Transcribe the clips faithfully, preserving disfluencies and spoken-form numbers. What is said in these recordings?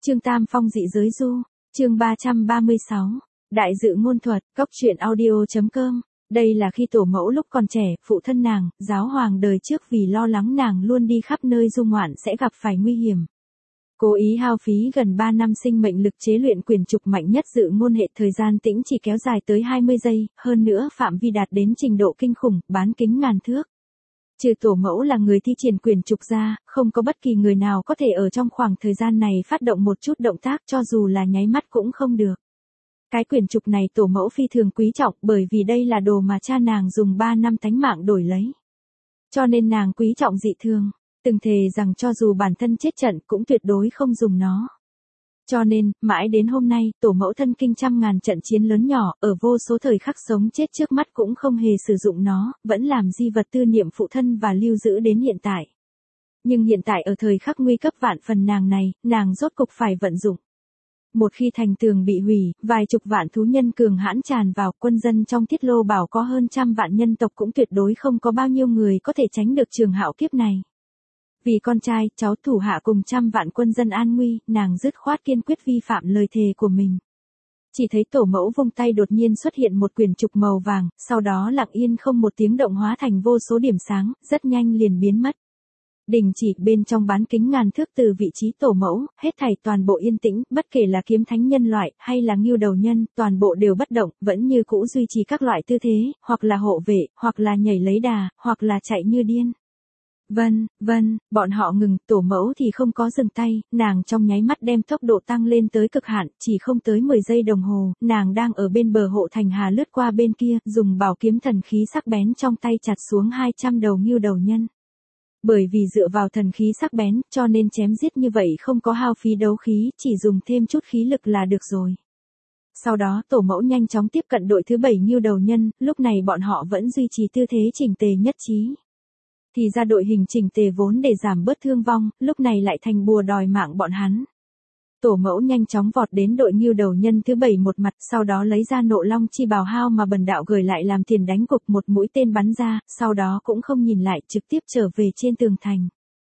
Chương Tam Phong dị giới du, chương ba trăm ba mươi sáu, Đại dự ngôn thuật, cóc truyện audio.com. Đây là khi tổ mẫu lúc còn trẻ, phụ thân nàng, giáo hoàng đời trước vì lo lắng nàng luôn đi khắp nơi du ngoạn sẽ gặp phải nguy hiểm. Cố ý hao phí gần ba năm sinh mệnh lực chế luyện quyền trục mạnh nhất dự ngôn hệ, thời gian tĩnh chỉ kéo dài tới hai mươi giây, hơn nữa phạm vi đạt đến trình độ kinh khủng, bán kính ngàn thước. Trừ tổ mẫu là người thi triển quyền trục ra, không có bất kỳ người nào có thể ở trong khoảng thời gian này phát động một chút động tác, cho dù là nháy mắt cũng không được. Cái quyền trục này tổ mẫu phi thường quý trọng, bởi vì đây là đồ mà cha nàng dùng ba năm tánh mạng đổi lấy. Cho nên nàng quý trọng dị thường, từng thề rằng cho dù bản thân chết trận cũng tuyệt đối không dùng nó. Cho nên, mãi đến hôm nay, tổ mẫu thân kinh trăm ngàn trận chiến lớn nhỏ, ở vô số thời khắc sống chết trước mắt cũng không hề sử dụng nó, vẫn làm di vật tư niệm phụ thân và lưu giữ đến hiện tại. Nhưng hiện tại ở thời khắc nguy cấp vạn phần nàng này, nàng rốt cục phải vận dụng. Một khi thành tường bị hủy, vài chục vạn thú nhân cường hãn tràn vào, quân dân trong Tiết Lô Bảo có hơn trăm vạn nhân tộc cũng tuyệt đối không có bao nhiêu người có thể tránh được trường hạo kiếp này. Vì con trai, cháu thủ hạ cùng trăm vạn quân dân an nguy, nàng dứt khoát kiên quyết vi phạm lời thề của mình. Chỉ thấy tổ mẫu vung tay đột nhiên xuất hiện một quyển trục màu vàng, sau đó lặng yên không một tiếng động hóa thành vô số điểm sáng, rất nhanh liền biến mất. Đình chỉ bên trong bán kính ngàn thước từ vị trí tổ mẫu, hết thảy toàn bộ yên tĩnh, bất kể là kiếm thánh nhân loại, hay là ngưu đầu nhân, toàn bộ đều bất động, vẫn như cũ duy trì các loại tư thế, hoặc là hộ vệ, hoặc là nhảy lấy đà, hoặc là chạy như điên. Vân, vân, bọn họ ngừng, tổ mẫu thì không có dừng tay, nàng trong nháy mắt đem tốc độ tăng lên tới cực hạn, chỉ không tới mười giây đồng hồ, nàng đang ở bên bờ hộ thành hà lướt qua bên kia, dùng bảo kiếm thần khí sắc bén trong tay chặt xuống hai trăm đầu ngưu đầu nhân. Bởi vì dựa vào thần khí sắc bén, cho nên chém giết như vậy không có hao phí đấu khí, chỉ dùng thêm chút khí lực là được rồi. Sau đó tổ mẫu nhanh chóng tiếp cận đội thứ bảy ngưu đầu nhân, lúc này bọn họ vẫn duy trì tư thế chỉnh tề nhất trí. Thì ra đội hình chỉnh tề vốn để giảm bớt thương vong, lúc này lại thành bùa đòi mạng bọn hắn. Tổ mẫu nhanh chóng vọt đến đội ngưu đầu nhân thứ bảy một mặt, sau đó lấy ra nộ long chi bào hao mà bần đạo gửi lại làm tiền đánh cục, một mũi tên bắn ra, sau đó cũng không nhìn lại, trực tiếp trở về trên tường thành.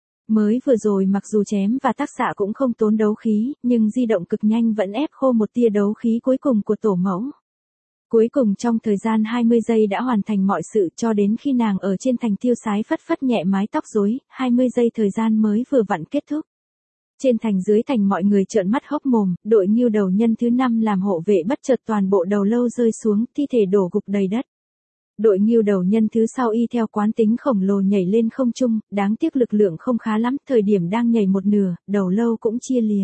Mới vừa rồi mặc dù chém và tác xạ cũng không tốn đấu khí, nhưng di động cực nhanh vẫn ép khô một tia đấu khí cuối cùng của tổ mẫu. Cuối cùng trong thời gian hai mươi giây đã hoàn thành mọi sự, cho đến khi nàng ở trên thành tiêu sái phất phất nhẹ mái tóc rối, hai mươi giây thời gian mới vừa vặn kết thúc. Trên thành dưới thành mọi người trợn mắt hốc mồm, đội ngưu đầu nhân thứ năm làm hộ vệ bất chợt toàn bộ đầu lâu rơi xuống, thi thể đổ gục đầy đất. Đội ngưu đầu nhân thứ sau y theo quán tính khổng lồ nhảy lên không trung, đáng tiếc lực lượng không khá lắm, thời điểm đang nhảy một nửa, đầu lâu cũng chia lìa.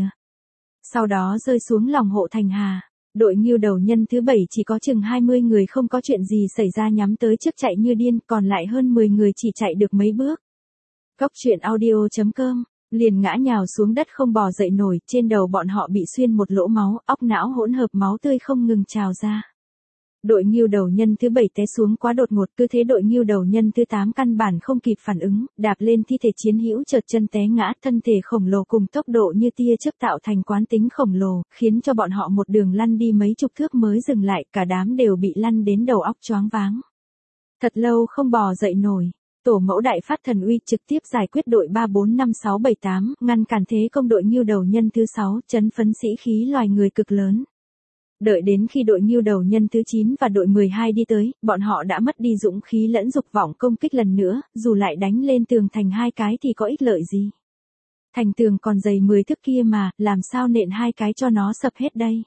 Sau đó rơi xuống lòng hộ thành hà. Đội ngưu đầu nhân thứ bảy chỉ có chừng hai mươi người không có chuyện gì xảy ra nhắm tới trước chạy như điên, còn lại hơn mười người chỉ chạy được mấy bước. Cóc truyện audio.com, liền ngã nhào xuống đất không bò dậy nổi, trên đầu bọn họ bị xuyên một lỗ máu, óc não hỗn hợp máu tươi không ngừng trào ra. Đội ngưu đầu nhân thứ bảy té xuống quá đột ngột, cứ thế đội ngưu đầu nhân thứ tám căn bản không kịp phản ứng, đạp lên thi thể chiến hữu chợt chân té ngã, thân thể khổng lồ cùng tốc độ như tia chớp tạo thành quán tính khổng lồ, khiến cho bọn họ một đường lăn đi mấy chục thước mới dừng lại, cả đám đều bị lăn đến đầu óc choáng váng. Thật lâu không bò dậy nổi. Tổ mẫu đại phát thần uy trực tiếp giải quyết đội ba bốn năm sáu bảy tám, ngăn cản thế công đội ngưu đầu nhân thứ sáu, chấn phấn sĩ khí loài người cực lớn. Đợi đến khi đội ngưu đầu nhân thứ chín và đội mười hai đi tới, bọn họ đã mất đi dũng khí lẫn dục vọng công kích lần nữa, dù lại đánh lên tường thành hai cái thì có ích lợi gì. Thành tường còn dày mười thước kia mà, làm sao nện hai cái cho nó sập hết đây.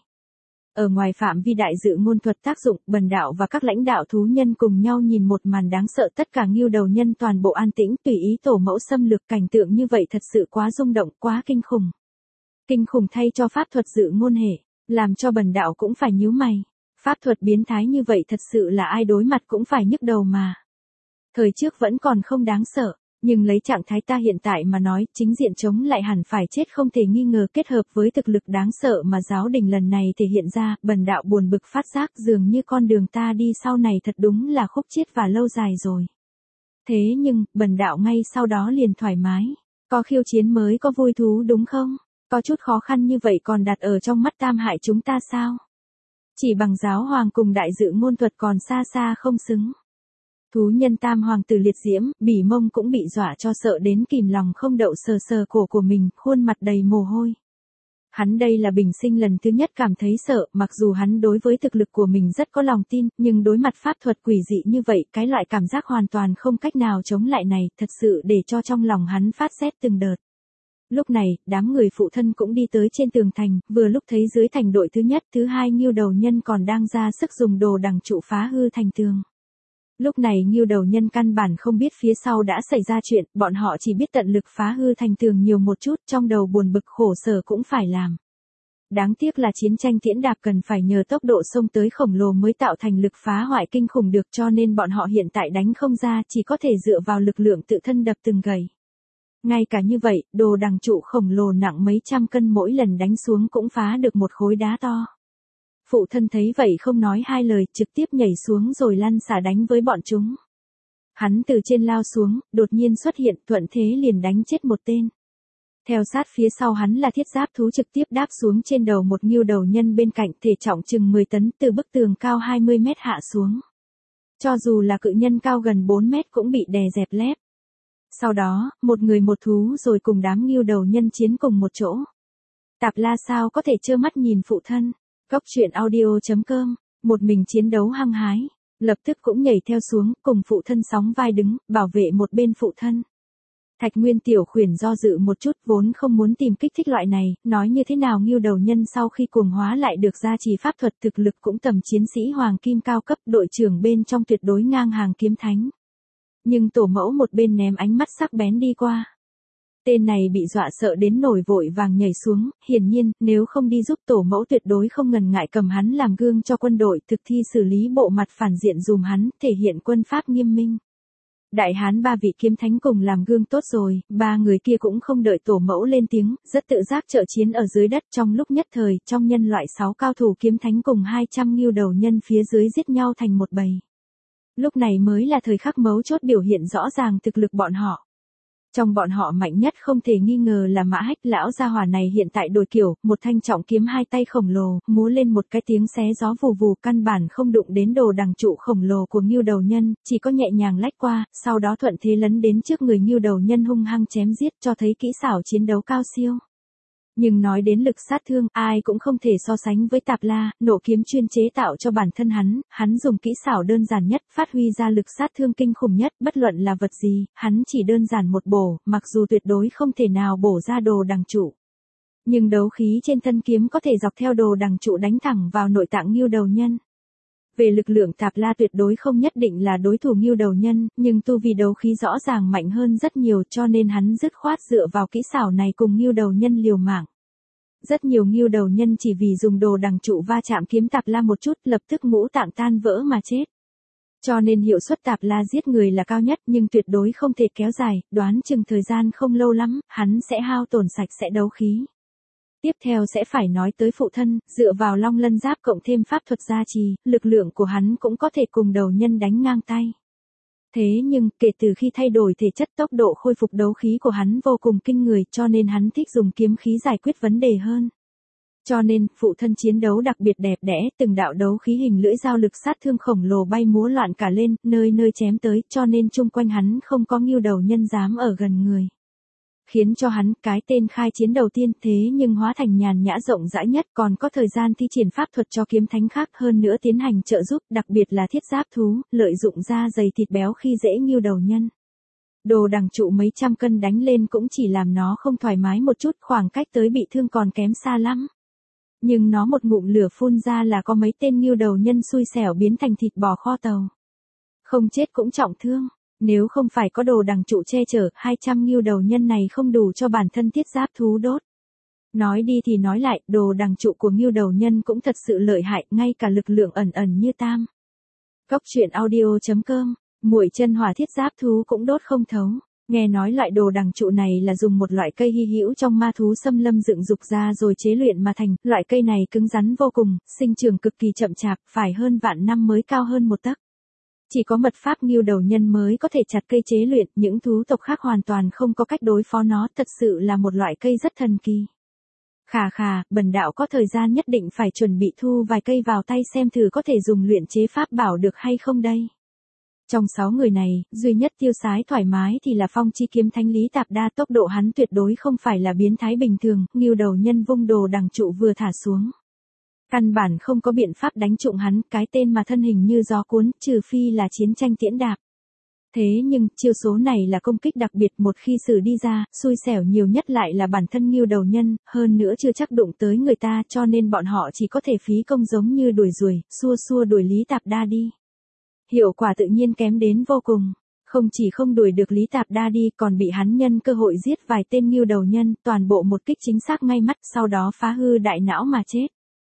Ở ngoài phạm vi đại dự ngôn thuật tác dụng, bần đạo và các lãnh đạo thú nhân cùng nhau nhìn một màn đáng sợ, tất cả ngưu đầu nhân toàn bộ an tĩnh, tùy ý tổ mẫu xâm lược, cảnh tượng như vậy thật sự quá rung động, quá kinh khủng. Kinh khủng thay cho pháp thuật dự ngôn hệ, làm cho bần đạo cũng phải nhíu mày. Pháp thuật biến thái như vậy thật sự là ai đối mặt cũng phải nhức đầu mà. Thời trước vẫn còn không đáng sợ, nhưng lấy trạng thái ta hiện tại mà nói, chính diện chống lại hẳn phải chết không thể nghi ngờ, kết hợp với thực lực đáng sợ mà giáo đình lần này thể hiện ra, bần đạo buồn bực phát giác dường như con đường ta đi sau này thật đúng là khúc chiết và lâu dài rồi. Thế nhưng, bần đạo ngay sau đó liền thoải mái. Có khiêu chiến mới có vui thú đúng không? Có chút khó khăn như vậy còn đặt ở trong mắt tam hại chúng ta sao? Chỉ bằng giáo hoàng cùng đại dự ngôn thuật còn xa xa không xứng. Thú nhân tam hoàng tử liệt diễm, bỉ mông cũng bị dọa cho sợ đến kìm lòng không đậu, sờ sờ cổ của mình, khuôn mặt đầy mồ hôi. Hắn đây là bình sinh lần thứ nhất cảm thấy sợ, mặc dù hắn đối với thực lực của mình rất có lòng tin, nhưng đối mặt pháp thuật quỷ dị như vậy, cái loại cảm giác hoàn toàn không cách nào chống lại này, thật sự để cho trong lòng hắn phát rét từng đợt. Lúc này, đám người phụ thân cũng đi tới trên tường thành, vừa lúc thấy dưới thành đội thứ nhất, thứ hai Ngưu Đầu Nhân còn đang ra sức dùng đồ đằng trụ phá hư thành tường. Lúc này Ngưu Đầu Nhân căn bản không biết phía sau đã xảy ra chuyện, bọn họ chỉ biết tận lực phá hư thành tường nhiều một chút, trong đầu buồn bực khổ sở cũng phải làm. Đáng tiếc là chiến tranh tiễn đạp cần phải nhờ tốc độ xông tới khổng lồ mới tạo thành lực phá hoại kinh khủng được, cho nên bọn họ hiện tại đánh không ra, chỉ có thể dựa vào lực lượng tự thân đập từng gậy. Ngay cả như vậy, đồ đằng trụ khổng lồ nặng mấy trăm cân mỗi lần đánh xuống cũng phá được một khối đá to. Phụ thân thấy vậy không nói hai lời, trực tiếp nhảy xuống rồi lăn xả đánh với bọn chúng. Hắn từ trên lao xuống, đột nhiên xuất hiện, thuận thế liền đánh chết một tên. Theo sát phía sau hắn là thiết giáp thú trực tiếp đáp xuống trên đầu một Ngưu Đầu Nhân bên cạnh, thể trọng chừng mười tấn, từ bức tường cao hai mươi mét hạ xuống. Cho dù là cự nhân cao gần bốn mét cũng bị đè dẹp lép. Sau đó, một người một thú rồi cùng đám Ngưu Đầu Nhân chiến cùng một chỗ. Tạp La sao có thể trơ mắt nhìn phụ thân. Cốc truyện audio chấm com, một mình chiến đấu hăng hái, lập tức cũng nhảy theo xuống, cùng phụ thân sóng vai đứng, bảo vệ một bên phụ thân. Thạch Nguyên tiểu khuyển do dự một chút, vốn không muốn tìm kích thích loại này, nói như thế nào Ngưu Đầu Nhân sau khi cuồng hóa lại được gia trì pháp thuật, thực lực cũng tầm chiến sĩ hoàng kim cao cấp, đội trưởng bên trong tuyệt đối ngang hàng kiếm thánh. Nhưng tổ mẫu một bên ném ánh mắt sắc bén đi qua. Tên này bị dọa sợ đến nổi vội vàng nhảy xuống, hiển nhiên, nếu không đi giúp tổ mẫu tuyệt đối không ngần ngại cầm hắn làm gương cho quân đội, thực thi xử lý bộ mặt phản diện dùm hắn, thể hiện quân pháp nghiêm minh. Đại hán ba vị kiếm thánh cùng làm gương tốt rồi, ba người kia cũng không đợi tổ mẫu lên tiếng, rất tự giác trợ chiến ở dưới đất, trong lúc nhất thời, trong nhân loại sáu cao thủ kiếm thánh cùng hai trăm Ngưu Đầu Nhân phía dưới giết nhau thành một bầy. Lúc này mới là thời khắc mấu chốt biểu hiện rõ ràng thực lực bọn họ. Trong bọn họ mạnh nhất không thể nghi ngờ là Mã Hách, lão gia hỏa này hiện tại đổi kiểu, một thanh trọng kiếm hai tay khổng lồ, múa lên một cái tiếng xé gió vù vù, căn bản không đụng đến đồ đằng trụ khổng lồ của Ngưu Đầu Nhân, chỉ có nhẹ nhàng lách qua, sau đó thuận thế lấn đến trước người Ngưu Đầu Nhân hung hăng chém giết, cho thấy kỹ xảo chiến đấu cao siêu. Nhưng nói đến lực sát thương, ai cũng không thể so sánh với Tạp La, nộ kiếm chuyên chế tạo cho bản thân hắn, hắn dùng kỹ xảo đơn giản nhất, phát huy ra lực sát thương kinh khủng nhất, bất luận là vật gì, hắn chỉ đơn giản một bổ, mặc dù tuyệt đối không thể nào bổ ra đồ đằng trụ. Nhưng đấu khí trên thân kiếm có thể dọc theo đồ đằng trụ đánh thẳng vào nội tạng Ngưu Đầu Nhân. Về lực lượng Tạp La tuyệt đối không nhất định là đối thủ Ngưu Đầu Nhân, nhưng tu vi đấu khí rõ ràng mạnh hơn rất nhiều, cho nên hắn dứt khoát dựa vào kỹ xảo này cùng Ngưu Đầu Nhân liều mạng. Rất nhiều Ngưu Đầu Nhân chỉ vì dùng đồ đằng trụ va chạm kiếm Tạp La một chút, lập tức ngũ tạng tan vỡ mà chết. Cho nên hiệu suất Tạp La giết người là cao nhất, nhưng tuyệt đối không thể kéo dài, đoán chừng thời gian không lâu lắm, hắn sẽ hao tổn sạch sẽ đấu khí. Tiếp theo sẽ phải nói tới phụ thân, dựa vào Long Lân Giáp cộng thêm pháp thuật gia trì, lực lượng của hắn cũng có thể cùng đầu nhân đánh ngang tay. Thế nhưng, kể từ khi thay đổi thể chất, tốc độ khôi phục đấu khí của hắn vô cùng kinh người, cho nên hắn thích dùng kiếm khí giải quyết vấn đề hơn. Cho nên, phụ thân chiến đấu đặc biệt đẹp đẽ, từng đạo đấu khí hình lưỡi dao lực sát thương khổng lồ bay múa loạn cả lên, nơi nơi chém tới, cho nên chung quanh hắn không có Ngưu Đầu Nhân dám ở gần người. Khiến cho hắn, cái tên khai chiến đầu tiên, thế nhưng hóa thành nhàn nhã rộng rãi nhất, còn có thời gian thi triển pháp thuật cho kiếm thánh khác, hơn nữa tiến hành trợ giúp, đặc biệt là thiết giáp thú, lợi dụng da dày thịt béo khi dễ Ngưu Đầu Nhân. Đồ đằng trụ mấy trăm cân đánh lên cũng chỉ làm nó không thoải mái một chút, khoảng cách tới bị thương còn kém xa lắm. Nhưng nó một ngụm lửa phun ra là có mấy tên Ngưu Đầu Nhân xui xẻo biến thành thịt bò kho tàu. Không chết cũng trọng thương. Nếu không phải có đồ đằng trụ che chở, hai trăm Ngưu Đầu Nhân này không đủ cho bản thân thiết giáp thú đốt. Nói đi thì nói lại, đồ đằng trụ của Ngưu Đầu Nhân cũng thật sự lợi hại, ngay cả lực lượng ẩn ẩn như tam. Cốc truyện audio chấm com, muội chân hỏa thiết giáp thú cũng đốt không thấu. Nghe nói loại đồ đằng trụ này là dùng một loại cây hy hữu trong ma thú xâm lâm dựng dục ra rồi chế luyện mà thành, loại cây này cứng rắn vô cùng, sinh trưởng cực kỳ chậm chạp, phải hơn vạn năm mới cao hơn một tấc. Chỉ có mật pháp Ngưu Đầu Nhân mới có thể chặt cây chế luyện, những thú tộc khác hoàn toàn không có cách đối phó nó, thật sự là một loại cây rất thần kỳ. Khà khà, bần đạo có thời gian nhất định phải chuẩn bị thu vài cây vào tay xem thử có thể dùng luyện chế pháp bảo được hay không đây. Trong sáu người này, duy nhất tiêu sái thoải mái thì là Phong Chi kiếm thánh Lý Tạp Đa, tốc độ hắn tuyệt đối không phải là biến thái bình thường, Ngưu Đầu Nhân vung đồ đằng trụ vừa thả xuống. Căn bản không có biện pháp đánh trụng hắn, cái tên mà thân hình như gió cuốn, trừ phi là chiến tranh tiễn đạp. Thế nhưng, chiêu số này là công kích đặc biệt, một khi xử đi ra, xui xẻo nhiều nhất lại là bản thân Ngưu Đầu Nhân, hơn nữa chưa chắc đụng tới người ta, cho nên bọn họ chỉ có thể phí công giống như đuổi ruồi, xua xua đuổi Lý Tạp Đa đi. Hiệu quả tự nhiên kém đến vô cùng. Không chỉ không đuổi được Lý Tạp Đa đi, còn bị hắn nhân cơ hội giết vài tên Ngưu Đầu Nhân, toàn bộ một kích chính xác ngay mắt, sau đó phá hư đại não mà chết.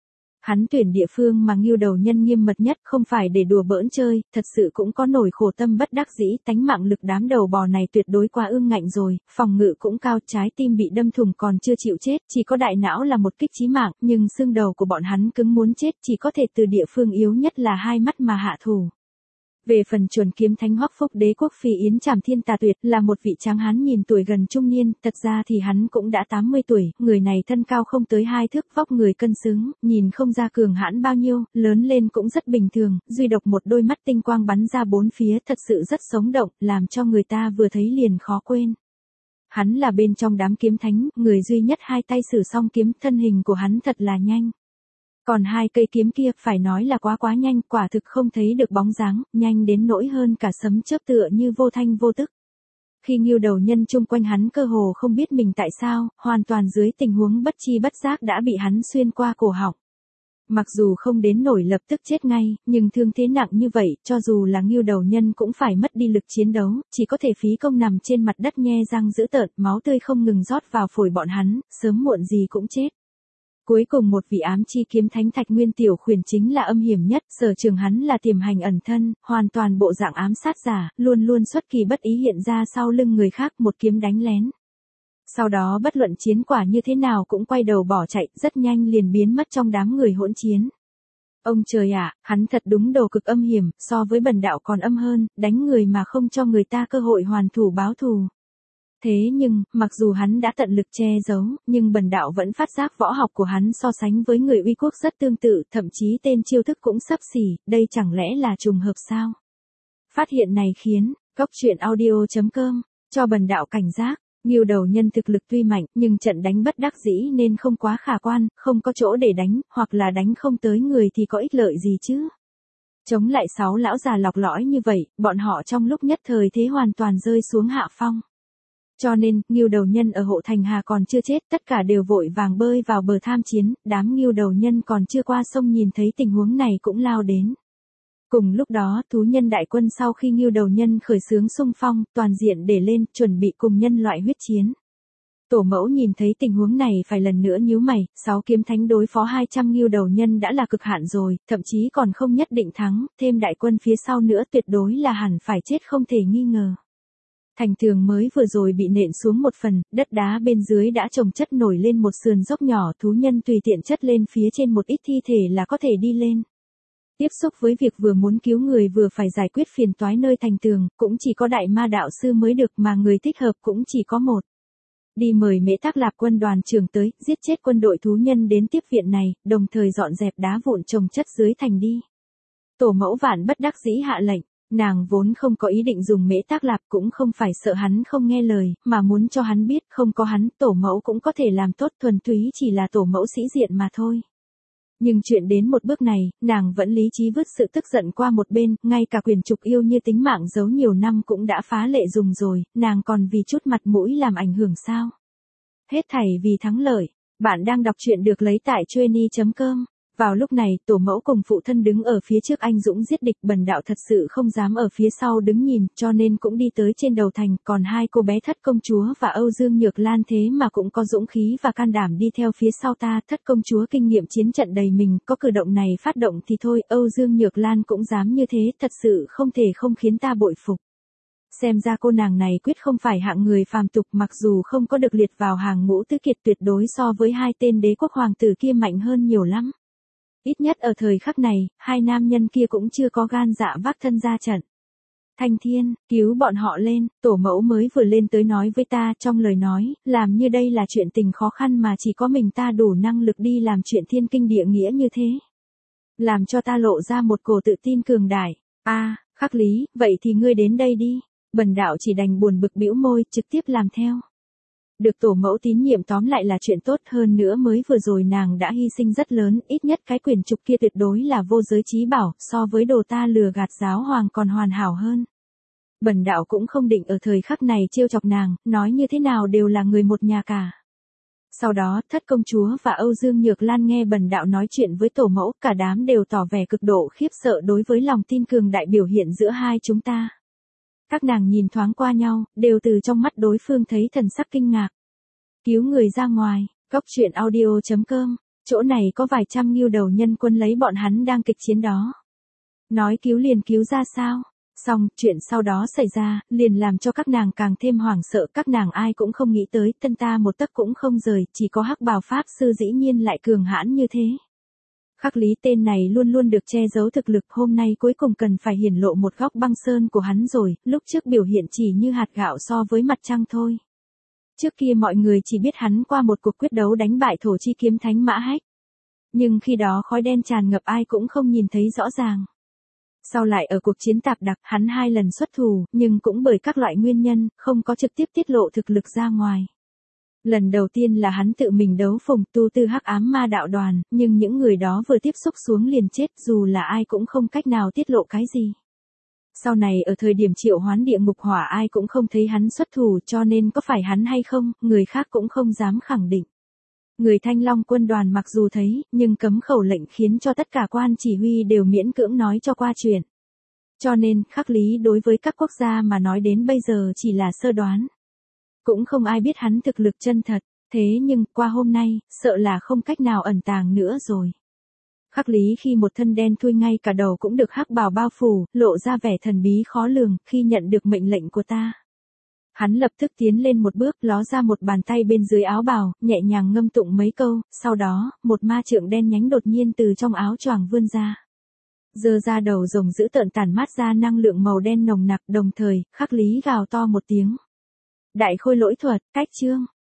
Hắn tuyển địa phương mà Ngưu Đầu Nhân nghiêm mật nhất, không phải để đùa bỡn chơi, thật sự cũng có nổi khổ tâm bất đắc dĩ, tánh mạng lực đám đầu bò này tuyệt đối quá ương ngạnh rồi, phòng ngự cũng cao, trái tim bị đâm thủng còn chưa chịu chết, chỉ có đại não là một kích chí mạng, nhưng xương đầu của bọn hắn cứng muốn chết, chỉ có thể từ địa phương yếu nhất là hai mắt mà hạ thủ. Về phần chuẩn kiếm thánh Hoắc Phúc Đế quốc Phi Yến Trảm Thiên Tà Tuyệt, là một vị tráng hán nhìn tuổi gần trung niên, thật ra thì hắn cũng đã tám mươi tuổi, người này thân cao không tới hai thước, vóc người cân xứng, nhìn không ra cường hãn bao nhiêu, lớn lên cũng rất bình thường, duy độc một đôi mắt tinh quang bắn ra bốn phía, thật sự rất sống động, làm cho người ta vừa thấy liền khó quên. Hắn là bên trong đám kiếm thánh, người duy nhất hai tay sử song kiếm, thân hình của hắn thật là nhanh. Còn hai cây kiếm kia, phải nói là quá quá nhanh, quả thực không thấy được bóng dáng, nhanh đến nỗi hơn cả sấm chớp tựa như vô thanh vô tức. Khi Ngưu Đầu Nhân chung quanh hắn cơ hồ không biết mình tại sao, hoàn toàn dưới tình huống bất chi bất giác đã bị hắn xuyên qua cổ họng. Mặc dù không đến nổi lập tức chết ngay, nhưng thương thế nặng như vậy, cho dù là Ngưu Đầu Nhân cũng phải mất đi lực chiến đấu, chỉ có thể phí công nằm trên mặt đất nhe răng dữ tợn, máu tươi không ngừng rót vào phổi bọn hắn, sớm muộn gì cũng chết. Cuối cùng một vị ám chi kiếm thánh Thạch Nguyên Tiểu Khuyển chính là âm hiểm nhất, sở trường hắn là tiềm hành ẩn thân, hoàn toàn bộ dạng ám sát giả, luôn luôn xuất kỳ bất ý hiện ra sau lưng người khác một kiếm đánh lén. Sau đó bất luận chiến quả như thế nào cũng quay đầu bỏ chạy, rất nhanh liền biến mất trong đám người hỗn chiến. Ông trời ạ, hắn thật đúng đầu cực âm hiểm, so với bần đạo còn âm hơn, đánh người mà không cho người ta cơ hội hoàn thủ báo thù. Thế nhưng, mặc dù hắn đã tận lực che giấu, nhưng bần đạo vẫn phát giác võ học của hắn so sánh với người Uy Quốc rất tương tự, thậm chí tên chiêu thức cũng xấp xỉ, đây chẳng lẽ là trùng hợp sao? Phát hiện này khiến, cốc truyện audio chấm com, cho bần đạo cảnh giác, Ngưu Đầu Nhân thực lực tuy mạnh, nhưng trận đánh bất đắc dĩ nên không quá khả quan, không có chỗ để đánh, hoặc là đánh không tới người thì có ích lợi gì chứ? Chống lại sáu lão già lọc lõi như vậy, bọn họ trong lúc nhất thời thế hoàn toàn rơi xuống hạ phong. Cho nên, Ngưu Đầu Nhân ở hộ thành hà còn chưa chết, tất cả đều vội vàng bơi vào bờ tham chiến, đám Ngưu Đầu Nhân còn chưa qua sông nhìn thấy tình huống này cũng lao đến. Cùng lúc đó, thú nhân đại quân sau khi Ngưu Đầu Nhân khởi xướng xung phong, toàn diện để lên, chuẩn bị cùng nhân loại huyết chiến. Tổ mẫu nhìn thấy tình huống này phải lần nữa nhíu mày, sáu kiếm thánh đối phó hai trăm Ngưu Đầu Nhân đã là cực hạn rồi, thậm chí còn không nhất định thắng, thêm đại quân phía sau nữa tuyệt đối là hẳn phải chết không thể nghi ngờ. Thành tường mới vừa rồi bị nện xuống một phần, đất đá bên dưới đã chồng chất nổi lên một sườn dốc nhỏ, thú nhân tùy tiện chất lên phía trên một ít thi thể là có thể đi lên. Tiếp xúc với việc vừa muốn cứu người vừa phải giải quyết phiền toái nơi thành tường, cũng chỉ có đại ma đạo sư mới được mà người thích hợp cũng chỉ có một. Đi mời Mễ Tác Lạp quân đoàn trưởng tới, giết chết quân đội thú nhân đến tiếp viện này, đồng thời dọn dẹp đá vụn chồng chất dưới thành đi. Tổ mẫu vạn bất đắc dĩ hạ lệnh. Nàng vốn không có ý định dùng Mễ Tác Lạp, cũng không phải sợ hắn không nghe lời, mà muốn cho hắn biết không có hắn, tổ mẫu cũng có thể làm tốt, thuần túy chỉ là tổ mẫu sĩ diện mà thôi. Nhưng chuyện đến một bước này, nàng vẫn lý trí vứt sự tức giận qua một bên, ngay cả quyền trục yêu như tính mạng giấu nhiều năm cũng đã phá lệ dùng rồi, nàng còn vì chút mặt mũi làm ảnh hưởng sao? Hết thảy vì thắng lợi. Bạn đang đọc truyện được lấy tại chueny chấm com. Vào lúc này, tổ mẫu cùng phụ thân đứng ở phía trước anh dũng giết địch, bần đạo thật sự không dám ở phía sau đứng nhìn, cho nên cũng đi tới trên đầu thành, còn hai cô bé Thất Công Chúa và Âu Dương Nhược Lan thế mà cũng có dũng khí và can đảm đi theo phía sau ta, Thất Công Chúa kinh nghiệm chiến trận đầy mình, có cử động này phát động thì thôi, Âu Dương Nhược Lan cũng dám như thế, thật sự không thể không khiến ta bội phục. Xem ra cô nàng này quyết không phải hạng người phàm tục, mặc dù không có được liệt vào hàng ngũ tứ kiệt tuyệt đối so với hai tên đế quốc hoàng tử kia mạnh hơn nhiều lắm. Ít nhất ở thời khắc này, hai nam nhân kia cũng chưa có gan dạ vác thân ra trận. Thanh Thiên, cứu bọn họ lên, tổ mẫu mới vừa lên tới nói với ta trong lời nói, làm như đây là chuyện tình khó khăn mà chỉ có mình ta đủ năng lực đi làm chuyện thiên kinh địa nghĩa như thế. Làm cho ta lộ ra một cổ tự tin cường đại. A, Khắc Lý, vậy thì ngươi đến đây đi. Bần đạo chỉ đành buồn bực bĩu môi, trực tiếp làm theo. Được tổ mẫu tín nhiệm tóm lại là chuyện tốt, hơn nữa mới vừa rồi nàng đã hy sinh rất lớn, ít nhất cái quyển trục kia tuyệt đối là vô giới chí bảo, so với đồ ta lừa gạt giáo hoàng còn hoàn hảo hơn. Bần đạo cũng không định ở thời khắc này trêu chọc nàng, nói như thế nào đều là người một nhà cả. Sau đó, Thất công chúa và Âu Dương Nhược Lan nghe bần đạo nói chuyện với tổ mẫu, cả đám đều tỏ vẻ cực độ khiếp sợ đối với lòng tin cường đại biểu hiện giữa hai chúng ta. Các nàng nhìn thoáng qua nhau, đều từ trong mắt đối phương thấy thần sắc kinh ngạc. Cứu người ra ngoài, Cốc Truyện Audio chấm com, chỗ này có vài trăm ngưu đầu nhân quân lấy bọn hắn đang kịch chiến đó. Nói cứu liền cứu ra sao? Xong, chuyện sau đó xảy ra, liền làm cho các nàng càng thêm hoảng sợ, các nàng ai cũng không nghĩ tới, thân ta một tấc cũng không rời, chỉ có Hắc Bào Pháp Sư dĩ nhiên lại cường hãn như thế. Khắc Lý tên này luôn luôn được che giấu thực lực, hôm nay cuối cùng cần phải hiển lộ một góc băng sơn của hắn rồi, lúc trước biểu hiện chỉ như hạt gạo so với mặt trăng thôi. Trước kia mọi người chỉ biết hắn qua một cuộc quyết đấu đánh bại Thổ Chi Kiếm Thánh Mã Hách. Nhưng khi đó khói đen tràn ngập ai cũng không nhìn thấy rõ ràng. Sau lại ở cuộc chiến tạp đặc, hắn hai lần xuất thủ, nhưng cũng bởi các loại nguyên nhân, không có trực tiếp tiết lộ thực lực ra ngoài. Lần đầu tiên là hắn tự mình đấu phùng tu tư hắc ám ma đạo đoàn, nhưng những người đó vừa tiếp xúc xuống liền chết, dù là ai cũng không cách nào tiết lộ cái gì. Sau này ở thời điểm triệu hoán địa ngục hỏa ai cũng không thấy hắn xuất thủ, cho nên có phải hắn hay không, người khác cũng không dám khẳng định. Người Thanh Long quân đoàn mặc dù thấy, nhưng cấm khẩu lệnh khiến cho tất cả quan chỉ huy đều miễn cưỡng nói cho qua chuyện. Cho nên, Khắc Lý đối với các quốc gia mà nói đến bây giờ chỉ là sơ đoán. Cũng không ai biết hắn thực lực chân thật, thế nhưng, qua hôm nay, sợ là không cách nào ẩn tàng nữa rồi. Khắc Lý khi một thân đen thui ngay cả đầu cũng được hắc bào bao phủ, lộ ra vẻ thần bí khó lường, khi nhận được mệnh lệnh của ta. Hắn lập tức tiến lên một bước, ló ra một bàn tay bên dưới áo bào, nhẹ nhàng ngâm tụng mấy câu, sau đó, một ma trượng đen nhánh đột nhiên từ trong áo choàng vươn ra. Giơ ra đầu rồng dữ tợn tản mát ra năng lượng màu đen nồng nặc, đồng thời, Khắc Lý gào to một tiếng. Đại khôi lỗi thuật, cách chương.